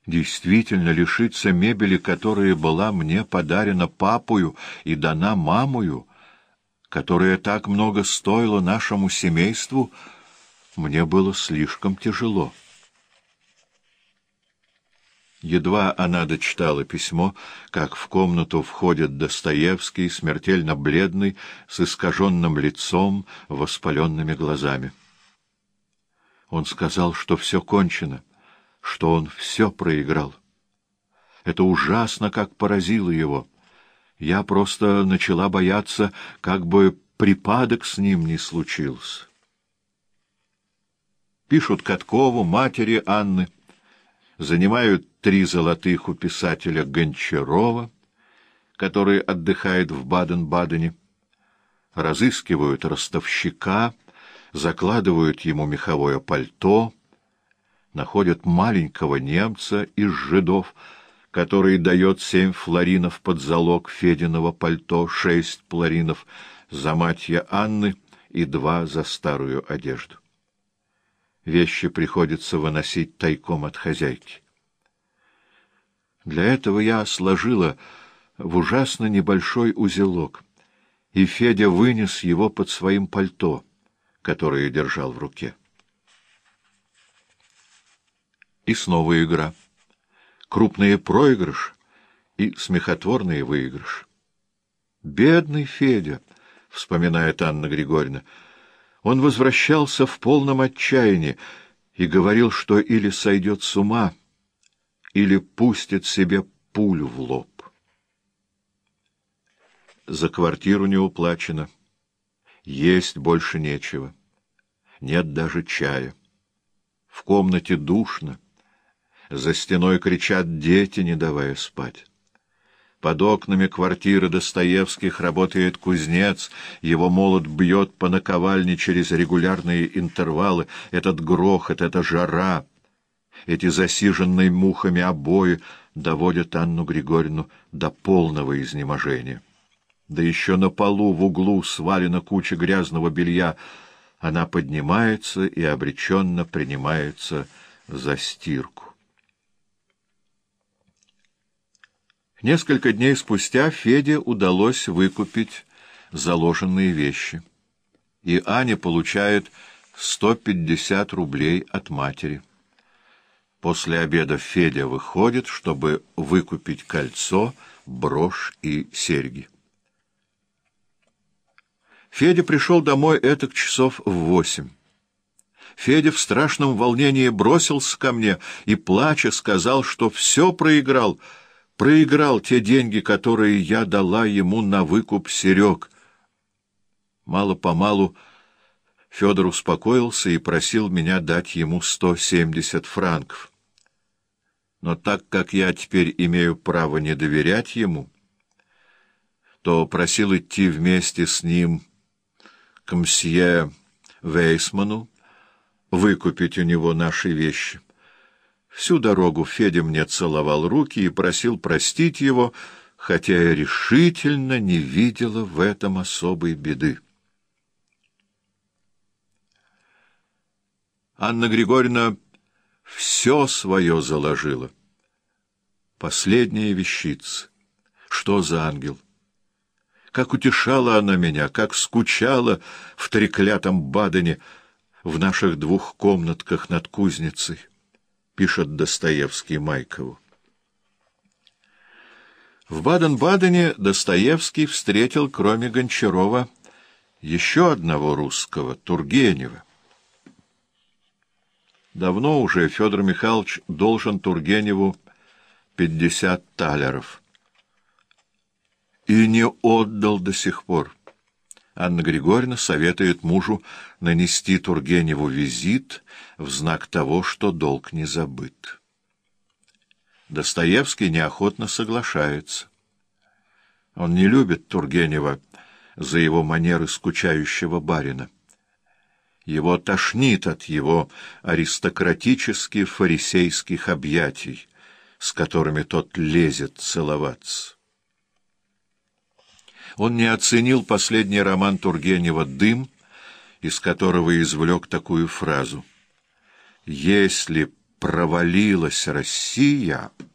Действительно лишиться мебели, которая была мне подарена папою и дана мамою, которая так много стоила нашему семейству, мне было слишком тяжело. Едва она дочитала письмо, как в комнату входит Достоевский, смертельно бледный, с искаженным лицом, воспаленными глазами. Он сказал, что все кончено, что он все проиграл. Это ужасно, как поразило его. Я просто начала бояться, как бы припадок с ним не случился. Пишут Каткову, матери Анны, занимают 3 золотых у писателя Гончарова, который отдыхает в Баден-Бадене, разыскивают ростовщика, закладывают ему меховое пальто, находят маленького немца из жидов, который дает 7 флоринов под залог Фединого пальто, 6 флоринов за матья Анны и 2 за старую одежду. Вещи приходится выносить тайком от хозяйки. Для этого я сложила в ужасно небольшой узелок, и Федя вынес его под своим пальто, которое держал в руке. И снова игра. Крупный проигрыш и смехотворный выигрыш. «Бедный Федя», — вспоминает Анна Григорьевна, — «он возвращался в полном отчаянии и говорил, что или сойдет с ума, или пустит себе пулю в лоб». За квартиру не уплачено, есть больше нечего, нет даже чая. В комнате душно, за стеной кричат дети, не давая спать. Под окнами квартиры Достоевских работает кузнец, его молот бьет по наковальне через регулярные интервалы. Этот грохот, эта жара, эти засиженные мухами обои доводят Анну Григорьевну до полного изнеможения. Да еще на полу в углу свалена куча грязного белья. Она поднимается и обреченно принимается за стирку. Несколько дней спустя Феде удалось выкупить заложенные вещи, и Аня получает 150 рублей от матери. После обеда Федя выходит, чтобы выкупить кольцо, брошь и серьги. Федя пришел домой этак часов в 8. Федя в страшном волнении бросился ко мне и, плача, сказал, что все проиграл те деньги, которые я дала ему на выкуп серег. Мало-помалу Федор успокоился и просил меня дать ему 170 франков. Но так как я теперь имею право не доверять ему, то просил идти вместе с ним к мсье Вейсману, выкупить у него наши вещи. Всю дорогу Федя мне целовал руки и просил простить его, хотя я решительно не видела в этом особой беды. Анна Григорьевна все свое заложила. Последняя вещица. Что за ангел? Как утешала она меня, как скучала в треклятом Бадене, в наших 2 комнатках над кузницей, пишет Достоевский Майкову. В Баден-Бадене Достоевский встретил, кроме Гончарова, еще одного русского, Тургенева. Давно уже Федор Михайлович должен Тургеневу 50 талеров. И не отдал до сих пор. Анна Григорьевна советует мужу нанести Тургеневу визит в знак того, что долг не забыт. Достоевский неохотно соглашается. Он не любит Тургенева за его манеры скучающего барина. Его тошнит от его аристократически-фарисейских объятий, с которыми тот лезет целоваться. Он не оценил последний роман Тургенева «Дым», из которого извлек такую фразу: «Если провалилась Россия,